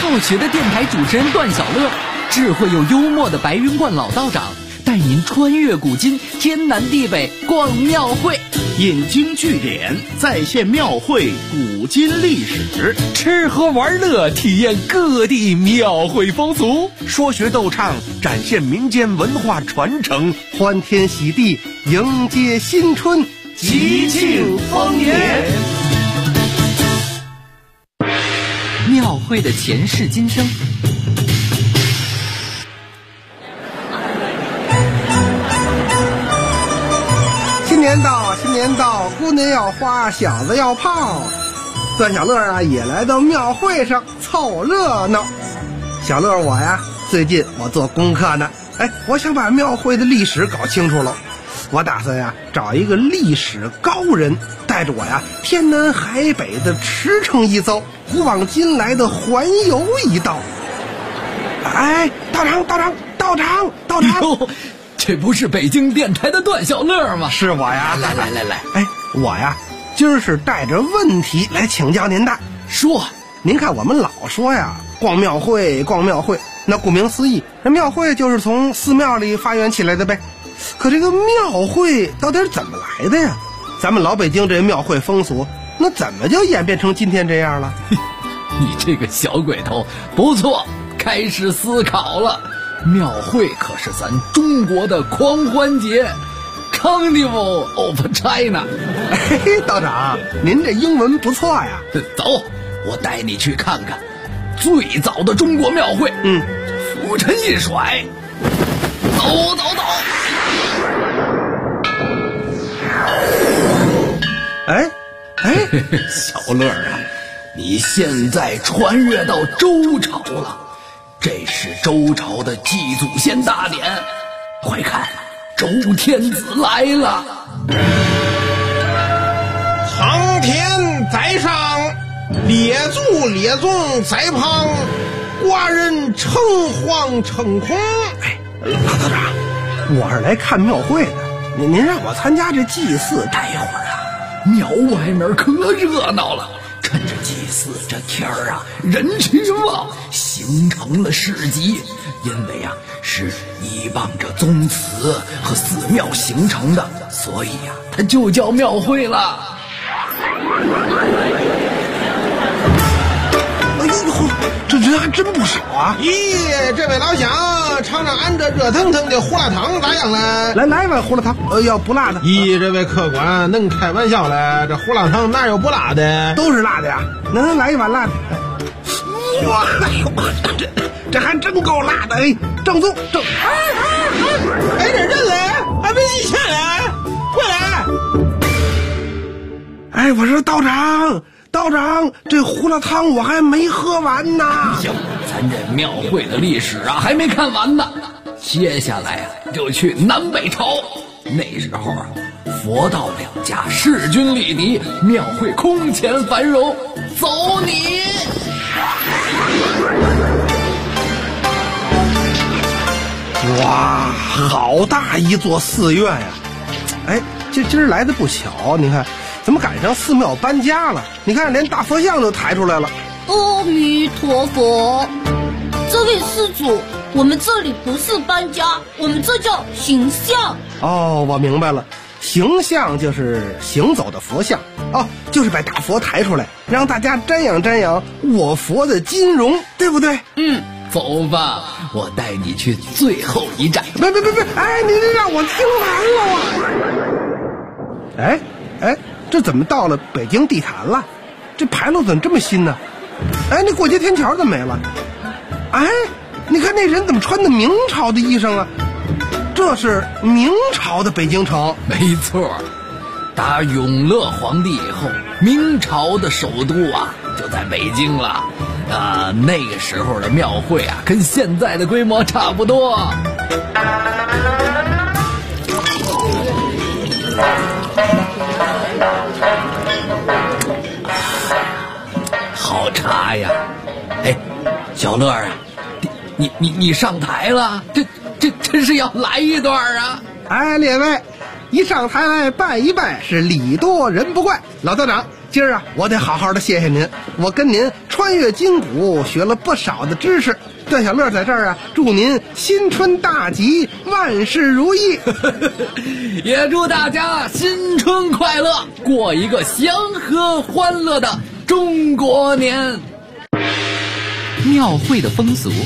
热血的电台主持人段小乐，智慧又幽默的白云观老道长，带您穿越古今，天南地北逛庙会， 引经据典，再现庙会古今历史， 吃喝玩乐，体验各地庙会风俗， 说学逗唱，展现民间文化传承， 欢天喜地，迎接新春， 吉庆丰年。 庙会的前世今生。 新年到，新年到，姑娘要花，小子要泡。段小乐啊，也来到庙会上凑热闹。小乐我呀，最近我做功课呢，我想把庙会的历史搞清楚了。我打算呀，找一个历史高人，带着我呀，天南海北的驰骋一遭，古往今来的环游一道。道长哟，这不是北京电台的段小乐吗？ 是我呀！ 来， 我呀，今儿是带着问题来请教您的。 说， 您看我们老说呀，逛庙会，那顾名思义，这庙会就是从寺庙里发源起来的呗。可这个庙会到底是怎么来的呀？咱们老北京这庙会风俗，那怎么就演变成今天这样了？ 你这个小鬼头，不错，开始思考了。庙会可是咱中国的狂欢节 ，Carnival of China。 道长，您这英文不错呀。 走，我带你去看看最早的中国庙会。俯身一甩，走。小乐啊，你现在穿越到周朝了，这是周朝的祭祖先大典，快看，周天子来了。 苍天在上，列祖列宗在旁，寡人诚惶诚恐。 老道长，我是来看庙会的，您让我参加这祭祀，待会儿啊， 庙外面可热闹了，趁着祭祀这天儿啊，人群旺，形成了市集。因为啊，是依傍着宗祠和寺庙形成的，所以啊，它就叫庙会了。 这人还真不少啊！ 咦，这位老乡，尝尝俺这热腾腾的胡辣汤咋样了？ 来一碗胡辣汤，要不辣的。 咦，这位客官能开玩笑了，这胡辣汤哪有不辣的？ 都是辣的呀。能来一碗辣的。哇，这还真够辣的，正宗。 这人嘞，还没一下嘞，过来。 我说道长，这胡辣汤我还没喝完呢。 行，咱这庙会的历史啊还没看完呢。接下来啊就去南北朝，那时候啊佛道两家势均力敌，庙会空前繁荣。走你！ 哇，好大一座寺院呀！今儿来的不巧，你看怎么赶上寺庙搬家了？你看连大佛像都抬出来了。 阿弥陀佛，这位施主，我们这里不是搬家，我们这叫行像。 哦，我明白了，行像就是行走的佛像，就是把大佛抬出来，让大家瞻仰我佛的金容，对不对？ 走吧，我带你去最后一站。 别，您让我听完了啊！这怎么到了北京地坛了？这牌楼怎么这么新呢？那过街天桥怎么没了？你看那人怎么穿的明朝的衣裳啊？这是明朝的北京城。 没错，打永乐皇帝以后，明朝的首都啊就在北京了。那个时候的庙会啊，跟现在的规模差不多。好茶呀！小乐啊，你上台了，这是要来一段啊！ 列位，一上台来拜一拜是礼多人不怪。老道长， 今儿啊，我得好好的谢谢您，我跟您穿越筋骨，学了不少的知识。段小乐在这儿啊，祝您新春大吉，万事如意。 也祝大家新春快乐，过一个祥和欢乐的中国年。庙会的风俗。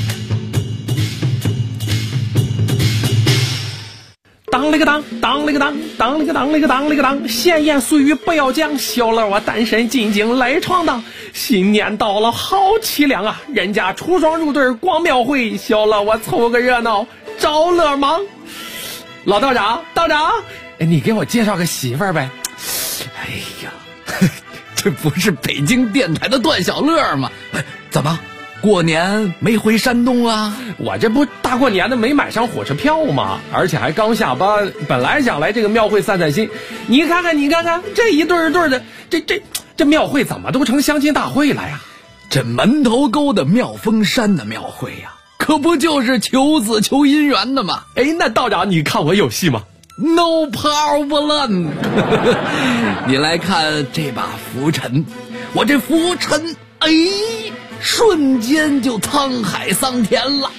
当了个当，当了个当，当了个当了个当了个当，闲言俗语不要讲，小乐我单身进京来闯荡。新年到了好凄凉啊，人家出双入对逛庙会，小乐我凑个热闹找乐忙。老道长，道长，你给我介绍个媳妇儿呗。 哎呀，这不是北京电台的段小乐吗？怎么过年没回山东啊？ 我这不大过年的没买上火车票吗？而且还刚下班，本来想来这个庙会散散心。你看看这一对对的，这庙会怎么都成相亲大会了呀？ 这门头沟的妙峰山的庙会呀，可不就是求子求姻缘的吗？ 那道长你看我有戏吗？ No problem 你来看这把拂尘，我这拂尘瞬间就沧海桑田了。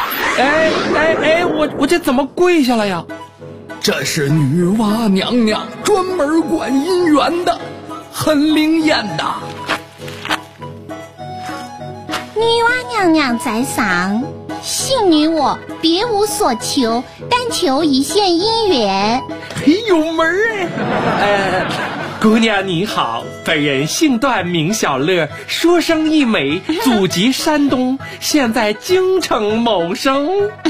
我这怎么跪下了呀？ 这是女娲娘娘专门管姻缘的，很灵验的。 女娲娘娘在上，信女我别无所求，但求一线姻缘。 有门儿姑娘你好，本人姓段名小乐，说生一美，祖籍山东，现在京城谋生。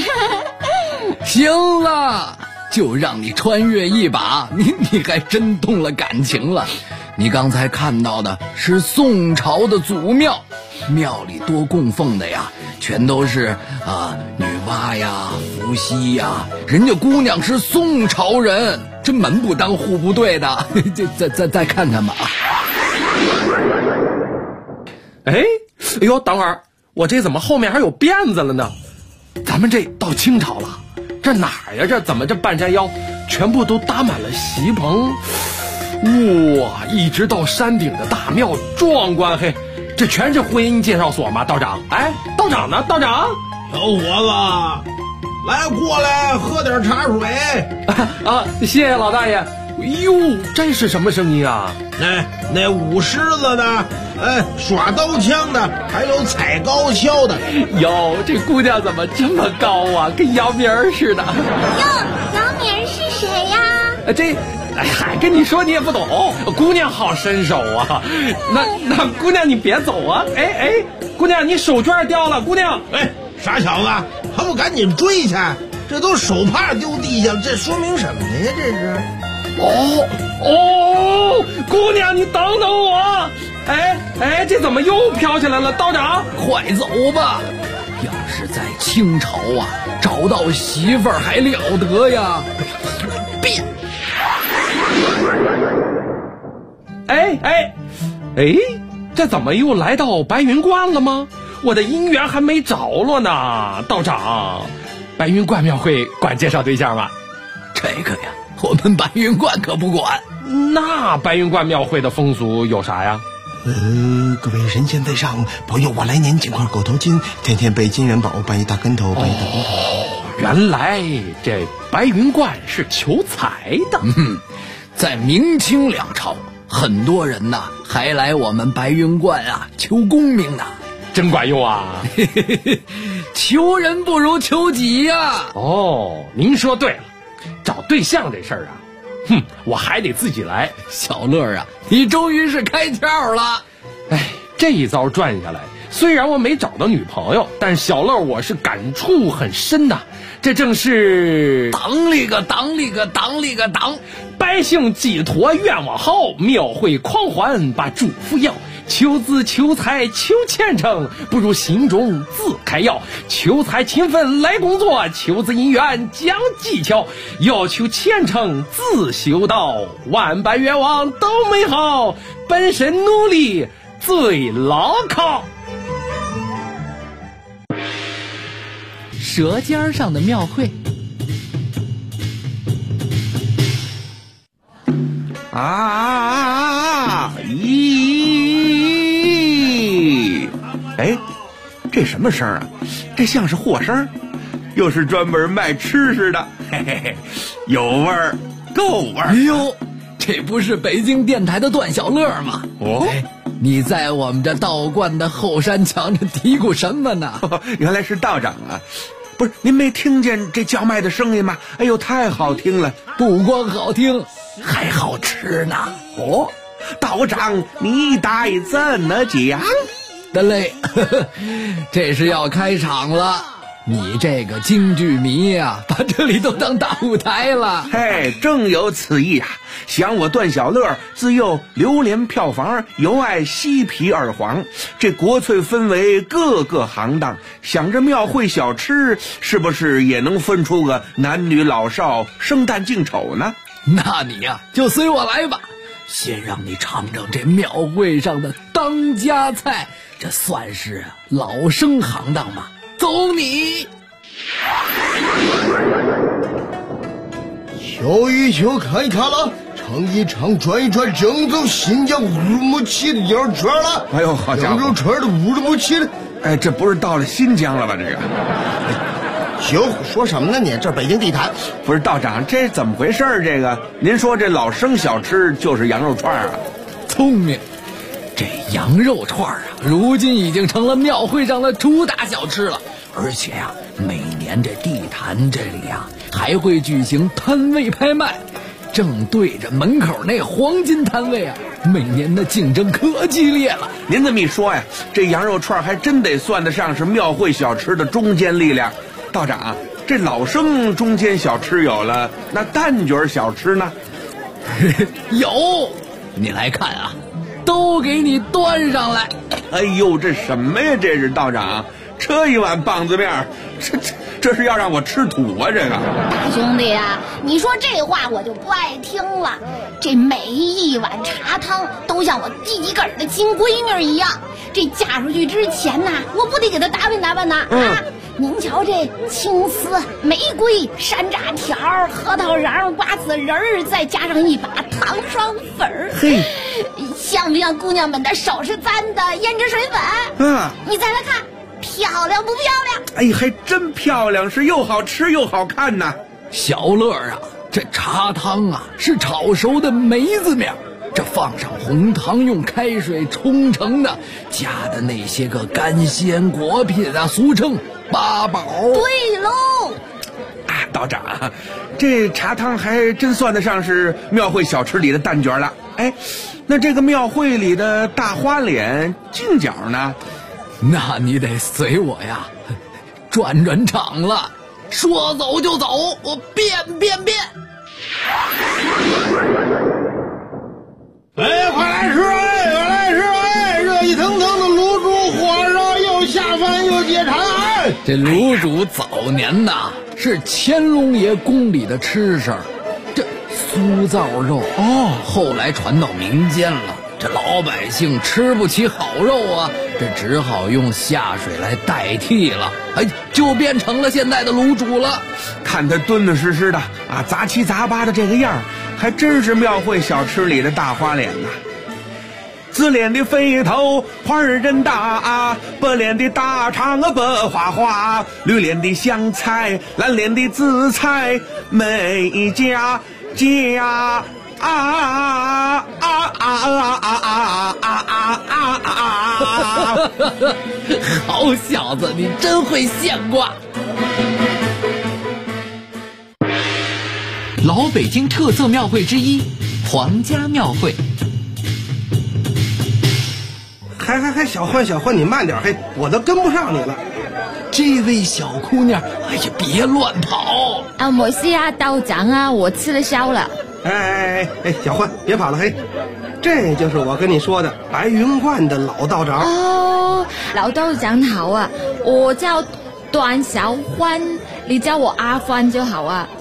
行了，就让你穿越一把，你还真动了感情了。你刚才看到的是宋朝的祖庙，庙里多供奉的呀，全都是女娲呀、伏羲呀，人家姑娘是宋朝人，这门不当户不对的。再看看吧。 哎呦，等会儿，我这怎么后面还有辫子了呢？咱们这到清朝了，这哪儿呀？这怎么这半山腰全部都搭满了席棚？哇，一直到山顶的大庙，壮观嘿！这全是婚姻介绍所吗？道长，道长呢？道长， 小伙子，来过来喝点茶水。 谢谢老大爷。哟，这是什么声音啊？ 那舞狮子的，耍刀枪的，还有踩高跷的。 哟，这姑娘怎么这么高啊？跟姚明似的。 哟，姚明是谁呀？ 跟你说你也不懂，姑娘好身手啊。那姑娘你别走啊。姑娘你手绢掉了，姑娘。 傻小子，还不赶紧追去？这都手帕丢地下，这说明什么呀？这是。 姑娘你等等我。这怎么又飘起来了？道长， 快走吧。要是在清朝啊，找到媳妇儿还了得呀。变。 这怎么又来到白云观了吗？我的姻缘还没着落呢。道长，白云观庙会管介绍对象吗？ 这个呀，我们白云观可不管。 那白云观庙会的风俗有啥呀？ 各位人间在上，保佑我来年捡块狗头金，天天背金元宝，搬一大跟头，搬一大跟头。 原来这白云观是求财的。 在明清两朝，很多人呐还来我们白云观啊求功名呢。 真管用啊。 求人不如求己呀。 您说对了，找对象这事儿啊，我还得自己来。 小乐啊，你终于是开窍了。 这一遭转下来，虽然我没找到女朋友，但小乐我是感触很深呐。这正是当里个当里个当里个当， 百姓寄托愿望好，庙会狂欢把祝福要。求子求财求前程，不如心中自开药。求财勤奋来工作，求子姻缘讲技巧。要求前程自修道，万般愿望都美好，本身努力最牢靠。 舌尖上的庙会。 咦这什么声啊？这像是货声，又是专门卖吃食的，嘿嘿嘿，有味儿，够味儿。 哎呦，这不是北京电台的段小乐吗？ 哦， 你在我们这道观的后山墙上嘀咕什么呢？ 原来是道长啊！不是，您没听见这叫卖的声音吗？哎呦，太好听了！ 不光好听，还好吃呢。 哦，道长，你待怎么讲？ 得嘞，这是要开场了。你这个京剧迷啊，把这里都当大舞台了。 嘿，正有此意啊！想我段小乐自幼流连票房，尤爱西皮二黄，这国粹分为各个行当，想着庙会小吃是不是也能分出个男女老少生旦净丑呢？ 那你呀，就随我来吧，先让你尝尝这庙会上的当家菜，这算是老生行当吧。走你！ 瞧一瞧，看一看了，尝一尝，转一转，正宗新疆乌鲁木齐的羊肉串了。 哎呦，好家伙， 羊肉串的乌鲁木齐的。 哎，这不是到了新疆了吧？这个， 行，说什么呢你？这北京地坛。 不是道长，这怎么回事？这个，您说这老生小吃就是羊肉串啊？ 聪明。这羊肉串啊，如今已经成了庙会上的主打小吃了。而且呀，每年这地坛这里呀，还会举行摊位拍卖，正对着门口那黄金摊位啊，每年的竞争可激烈了。 您这么一说呀，这羊肉串还真得算得上是庙会小吃的中坚力量。道长，这老生中间小吃有了，那蛋卷小吃呢？ 有，你来看啊，都给你端上来。 哎呦，这什么呀？这是道长，这一碗棒子面，这是要让我吃土啊！这个大兄弟啊，你说这话我就不爱听了。这每一碗茶汤都像我自己个儿的亲闺女一样，这嫁出去之前呐，我不得给她打扮打扮呐啊！您瞧这青丝、玫瑰、山楂条、核桃瓤、瓜子仁儿，再加上一把糖霜粉儿， 嘿， 像不像姑娘们的手是簪的胭脂水粉？你再来看，漂亮不漂亮？ 哎，还真漂亮，是又好吃又好看呐。 小乐啊，这茶汤啊是炒熟的梅子面，这放上红糖，用开水冲成的，加的那些个干鲜果品啊，俗称八宝。 对喽， 啊，道长，这茶汤还真算得上是庙会小吃里的蛋卷了。哎，那这个庙会里的大花脸净角呢？ 那你得随我呀，转转场了，说走就走，我变。 哎，快来吃！哎，快来吃！哎，热气腾腾的卤煮火烧又下饭又解馋。哎， 这卤煮早年呐是乾隆爷宫里的吃食，这酥造肉后来传到民间了。这老百姓吃不起好肉啊，这只好用下水来代替了，哎，就变成了现在的卤煮了。 看他敦敦实实的啊，杂七杂八的这个样，还真是庙会小吃里的大花脸呐。紫脸的肥头花儿真大，白脸的大肠白花花，绿脸的香菜，蓝脸的紫菜，每家好小子，你真会现挂。 老北京特色庙会之一，皇家庙会。 还小欢，你慢点，嘿，我都跟不上你了。 这位小姑娘，哎呀，别乱跑！ 啊，没事啊，道长啊，我吃了宵了。 哎，小欢，别跑了，嘿，这就是我跟你说的白云观的老道长。 哦，老道长好啊，我叫段小欢，你叫我阿欢就好啊。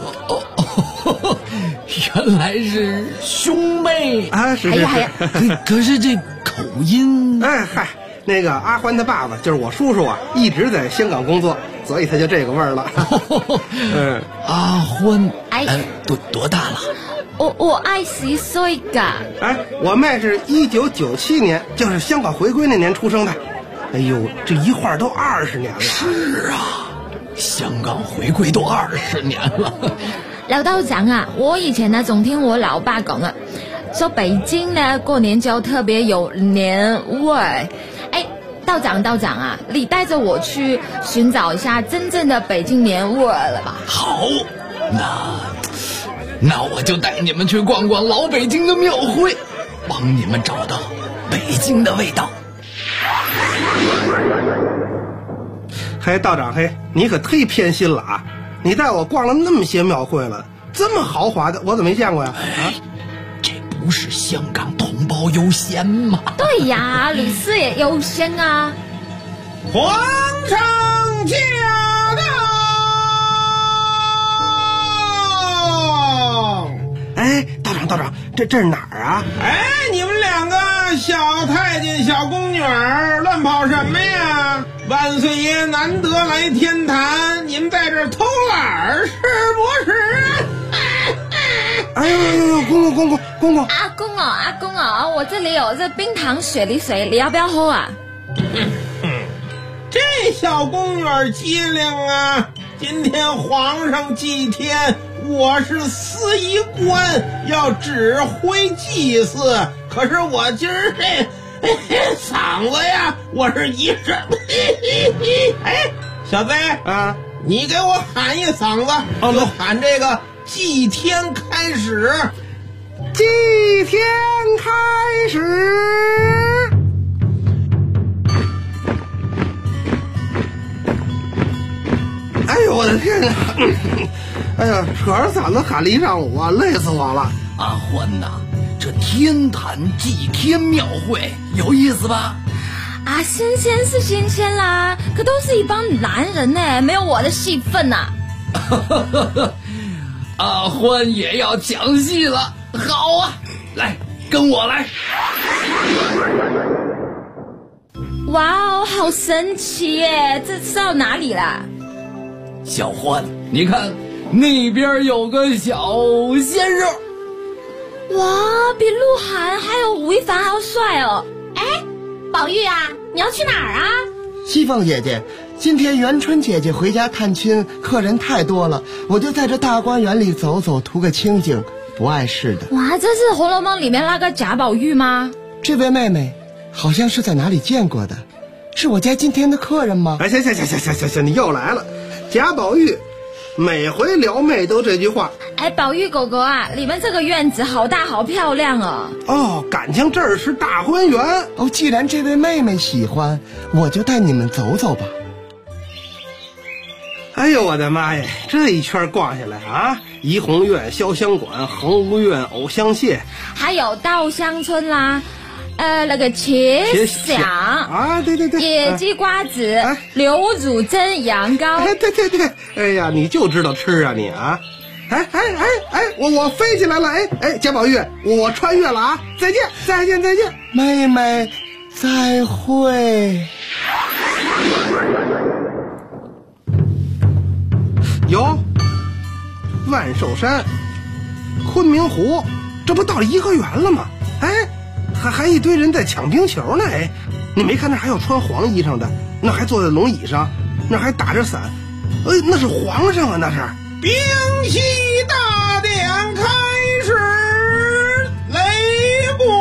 原来是兄妹啊！是。 可是这口音…… 哎嗨，那个阿欢他爸爸就是我叔叔啊，一直在香港工作，所以他就这个味儿了。 阿欢， 哎， 多大了？ 我20岁噶。 哎，我妹是1997年，就是香港回归那年出生的。 哎呦，这一晃都20年了。 是啊，香港回归都20年了。 老道长啊，我以前呢总听我老爸讲啊，说北京呢过年就特别有年味。哎，道长啊，你带着我去寻找一下真正的北京年味了吧？ 好，那我就带你们去逛逛老北京的庙会，帮你们找到北京的味道。 嘿，道长，嘿，你可忒偏心了啊！你带我逛了那么些庙会了，这么豪华的我怎么没见过呀？ 这不是香港同胞优先吗？ 对呀，吕四也优先啊！ 皇上驾到！ 哎，道长，这是哪儿啊？ 哎，你们两个小太监、小宫女儿乱跑什么呀？万岁爷难得来天坛，你们在这儿偷懒是不是？ 哎呦，公公！ 阿公哦，我这里有这冰糖雪梨水，你要不要喝啊？ 这小宫女儿机灵啊！今天皇上祭天，我是司仪官，要指挥祭祀。可是我今儿嗓子呀，我是一阵。哎，小子啊， 你给我喊一嗓子，就喊这个祭天开始。 祭天开始。哎呦我的天哪！哎呀，扯着嗓子喊了一上午啊，累死我了。 阿欢呐，这天坛祭天庙会有意思吧？ 啊，新鲜是新鲜啦，可都是一帮男人呢，没有我的戏份呐。 阿欢也要抢戏了，好啊，来跟我来。 哇哦，好神奇耶！这是到哪里啦？ 小欢，你看那边有个小鲜肉。 哇，比鹿晗还有吴亦凡还要帅哦！ 哎，宝玉啊，你要去哪儿啊？ 西凤姐姐，今天元春姐姐回家探亲，客人太多了，我就在这大观园里走走，图个清静，不碍事的。 哇，这是《红楼梦》里面那个贾宝玉吗？ 这位妹妹好像是在哪里见过的，是我家今天的客人吗？ 哎，行，你又来了。贾宝玉每回撩妹都这句话。 哎，宝玉狗狗啊，你们这个院子好大好漂亮哦。 哦，感情这儿是大观园哦。既然这位妹妹喜欢，我就带你们走走吧。 哎呦我的妈呀，这一圈逛下来啊，怡红院、潇湘馆、恒芜院、藕香榭， 还有稻香村啦。那个茄想啊，对， 野鸡瓜子，刘汝珍羊羔。 哎，对，哎呀，你就知道吃啊你啊！哎，我飞起来了！哎，贾宝玉，我穿越了啊！再见， 妹妹，再会。 有万寿山、昆明湖，这不到了颐和园了吗？哎。还一堆人在抢冰球呢！哎，你没看那还有穿黄衣裳的，那还坐在龙椅上，那还打着伞，那是皇上啊！那是冰息大典开始，擂鼓！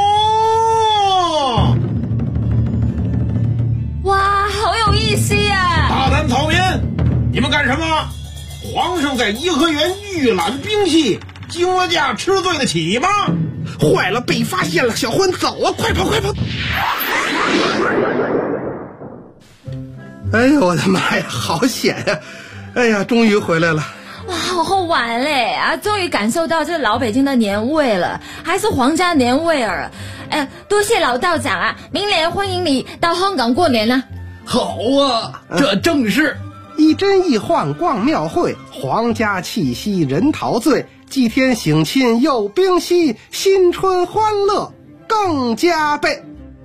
哇，好有意思呀！ 大胆草民，你们干什么？皇上在颐和园御览冰戏，惊了驾吃罪得起吗？ 坏了，被发现了！小欢，走啊，快跑！哎呦我的妈呀，好险呀！哎呀，终于回来了！ 哇，好好玩嘞啊！终于感受到这老北京的年味了，还是皇家年味儿。哎，多谢老道长啊！明年欢迎你到香港过年了。 好啊，这正是一真一幻逛庙会，皇家气息人陶醉。祭天省亲又冰息，新春欢乐更加倍。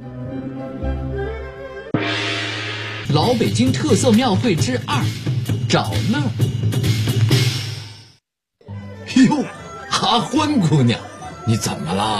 老北京特色庙会之2，找乐。 哟，阿欢姑娘，你怎么了？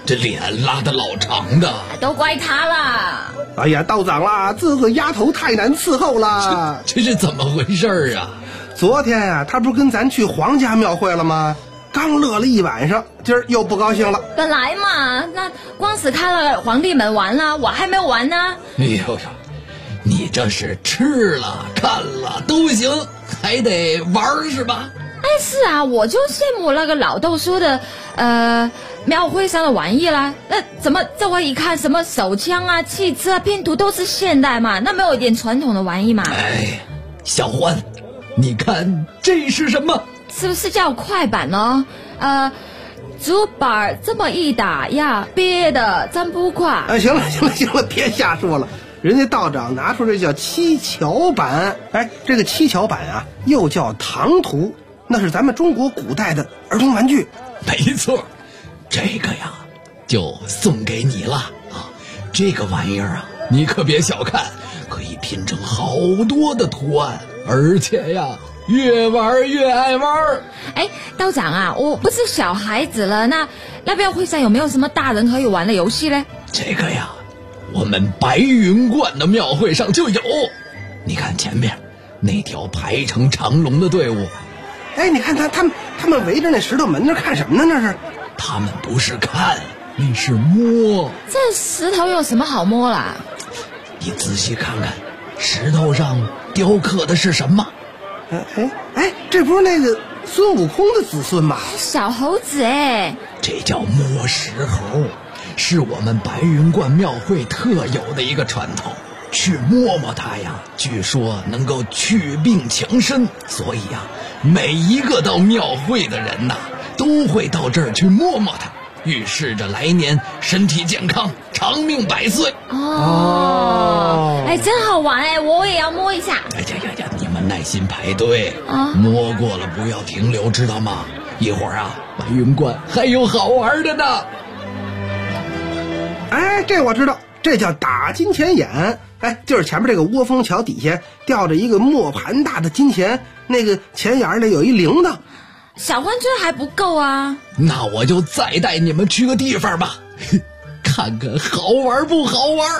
这脸拉得老长的。 都怪他啦！ 哎呀，道长啦，这个丫头太难伺候了。 这是怎么回事啊？ 昨天呀，她不是跟咱去皇家庙会了吗？刚乐了一晚上，今儿又不高兴了。 本来嘛，那光是看了皇帝们玩了，我还没完呢。 哎呦呦，你这是吃了看了都行，还得玩是吧？ 哎，是啊，我就羡慕那个老豆说的，庙会上的玩意啦。那怎么这我一看，什么手枪啊、汽车啊、拼图都是现代嘛，那没有一点传统的玩意嘛？ 哎，小欢，你看这是什么？ 是不是叫快板哦？竹板这么一打呀，憋的真不快。 行了，别瞎说了。人家道长拿出这叫七巧板，哎，这个七巧板啊，又叫唐图，那是咱们中国古代的儿童玩具。 没错，这个呀，就送给你了啊！这个玩意儿啊，你可别小看，可以拼成好多的图案，而且呀，越玩越爱玩。 哎，道长啊，我不是小孩子了，那庙会上有没有什么大人可以玩的游戏呢？这个呀，我们白云观的庙会上就有。你看前面那条排成长龙的队伍， 哎，你看他们围着那石头门那看什么呢？那是？ 他们不是看，那是摸。 这石头有什么好摸啦？ 你仔细看看，石头上雕刻的是什么？ 哎，这不是那个孙悟空的子孙吗？ 小猴子哎， 这叫摸石猴，是我们白云观庙会特有的一个传统。去摸摸它呀，据说能够祛病强身，所以呀，每一个到庙会的人呐，都会到这儿去摸摸它，预示着来年身体健康，长命百岁。 哎，真好玩哎，我也要摸一下。 哎呀，你们耐心排队啊，摸过了不要停留，知道吗？一会儿啊，白云观还有好玩的呢。 哎，这我知道，这叫打金钱眼。哎，就是前面这个窝蜂桥底下吊着一个磨盘大的金钱，那个钱眼里有一铃铛。 小欢这还不够啊， 那我就再带你们去个地方吧，看看好玩不好玩。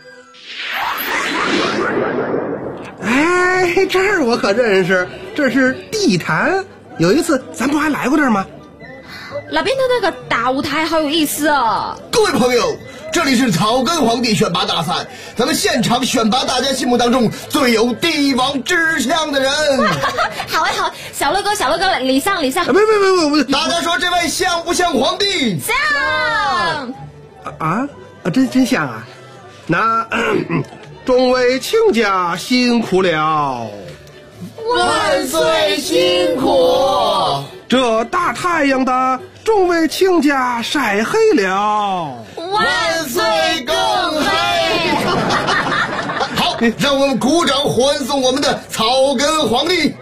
哎，这儿我可认识，这是地坛。有一次咱不还来过这儿吗？ 那边的那个大舞台好有意思哦。 各位朋友，这里是草根皇帝选拔大赛，咱们现场选拔大家心目当中最有帝王之相的人。 好哎好，小乐哥，礼上。 别， 大家说这位像不像皇帝？ 像。 真像啊！那众位卿家辛苦了， 万岁辛苦！ 这大太阳的众位卿家晒黑了， 万岁更黑！好，让我们鼓掌欢送我们的草根皇帝。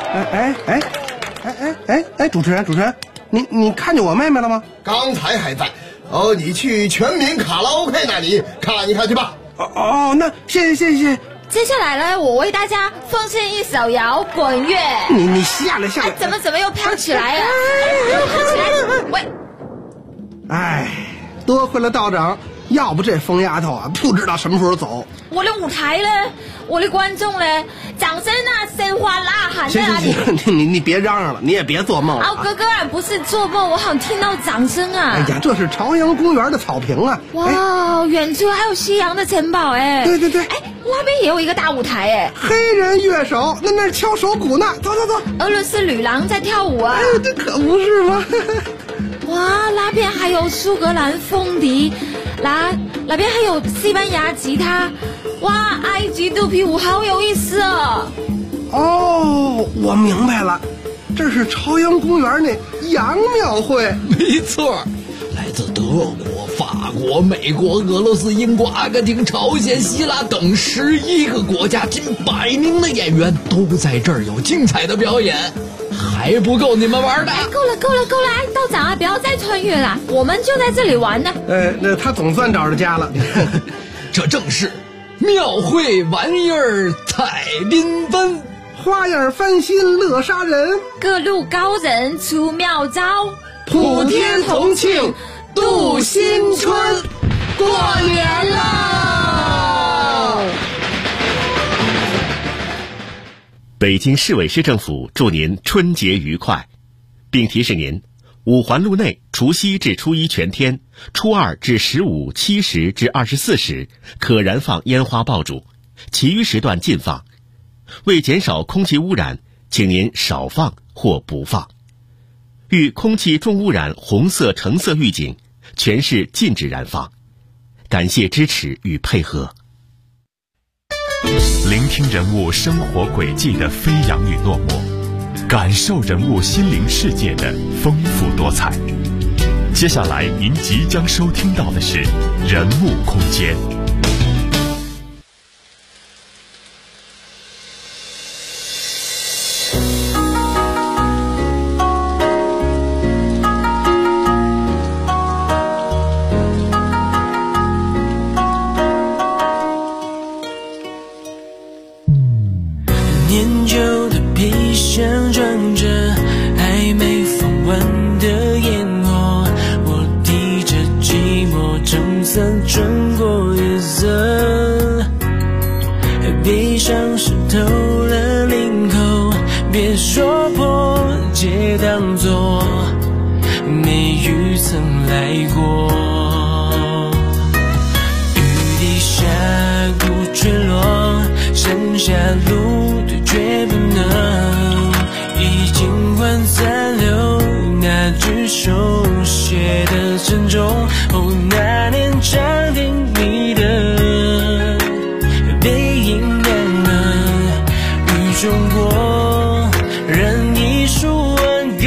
主持人，你看见我妹妹了吗？ 刚才还在。你去全民卡拉 OK 那里看一看去吧。 那谢谢。 接下来呢，我为大家奉献一首摇滚乐。 你下来。 怎么又飘起来啊？喂！ 哎，多亏了道长，要不这疯丫头啊，不知道什么时候走。 我的舞台呢？我的观众呢？掌声啊，鲜花呐喊在哪里？ 你别嚷嚷了，你也别做梦了。 哥哥啊，不是做梦，我好像听到掌声啊！ 哎呀，这是朝阳公园的草坪啊！ 哇，远处还有西洋的城堡哎！ 对， 哎，那边也有一个大舞台哎！ 黑人乐手那敲手鼓呢，走。 俄罗斯女郎在跳舞啊！ 这可不是吗？ 哇，那边还有苏格兰风笛，那边还有西班牙吉他，哇，埃及肚皮舞好有意思哦！ 我明白了，这是朝阳公园那洋庙会。 没错，来自德国、法国、美国、俄罗斯、英国、阿根廷、朝鲜、希腊等11个国家近100名的演员都在这儿有精彩的表演。还不够你们玩的？ 够了！哎，道长啊，不要再穿越了，我们就在这里玩呢。 那他总算找着家了。 这正是庙会玩意儿彩缤纷， 花样翻新乐杀人， 各路高人出妙招， 普天同庆，度祝新春， 过年喽！ 北京市委市政府祝您春节愉快，并提示您，五环路内除夕至初一全天，初二至15、7时至24时可燃放烟花爆竹，其余时段禁放。为减少空气污染，请您少放或不放。遇空气重污染红色、橙色预警，全市禁止燃放。感谢支持与配合。 聆听人物生活轨迹的飞扬与落寞，感受人物心灵世界的丰富多彩。接下来您即将收听到的是人物空间。 年久的皮箱装着还没放完的烟火，我提着寂寞撑伞穿过夜色，悲伤湿透了领口，别说破，皆当作没雨曾来过。雨滴下鼓坠落，剩下路绝不能，已经换三流那句手写的沉重。哦，那年长亭你的背影亮了，雨中过人一束挽歌。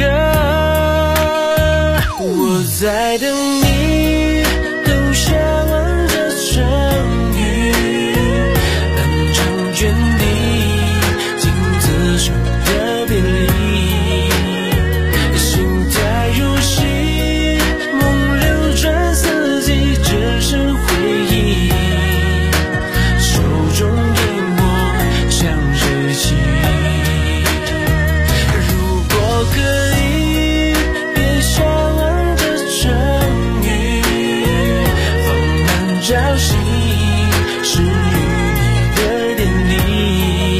我在等你，等下完这场雨，漫长卷地的别离，心态如洗，梦流转四季，只剩回忆，手中烟火像热气。如果可以，别下完这场雨，放慢朝夕，是与你的典礼。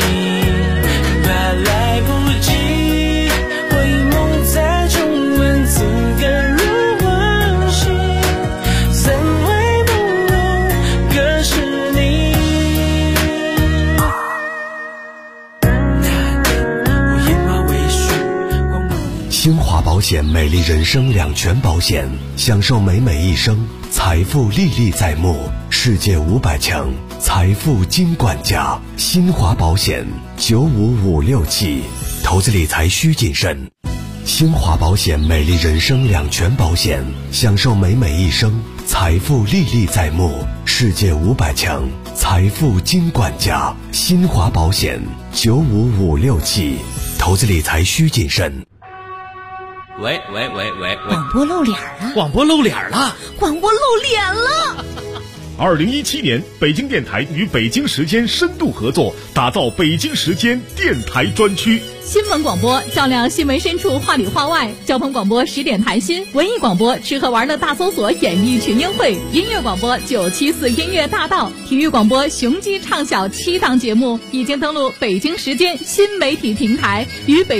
来不及回眸，再重温此刻如往昔，怎会不懂可是你。那年我烟花为序， 新华保险美丽人生两全保险，享受美美一生，财富历历在目，世界500强财富金管家。新华保险95567，投资理财需谨慎。新华保险美丽人生两全保险，享受美美一生，财富历历在目，世界500强财富金管家。新华保险95567，投资理财需谨慎。 喂， 广播露脸了！ 广播露脸了！ 广播露脸了 ！2017年，北京电台与北京时间深度合作，打造北京时间电台专区。 新闻广播照亮新闻深处，话里话外；交通广播10点谈心；文艺广播吃喝玩乐大搜索，演艺群英会；音乐广播974音乐大道；体育广播雄鸡唱晓7档节目已经登陆北京时间新媒体平台，与北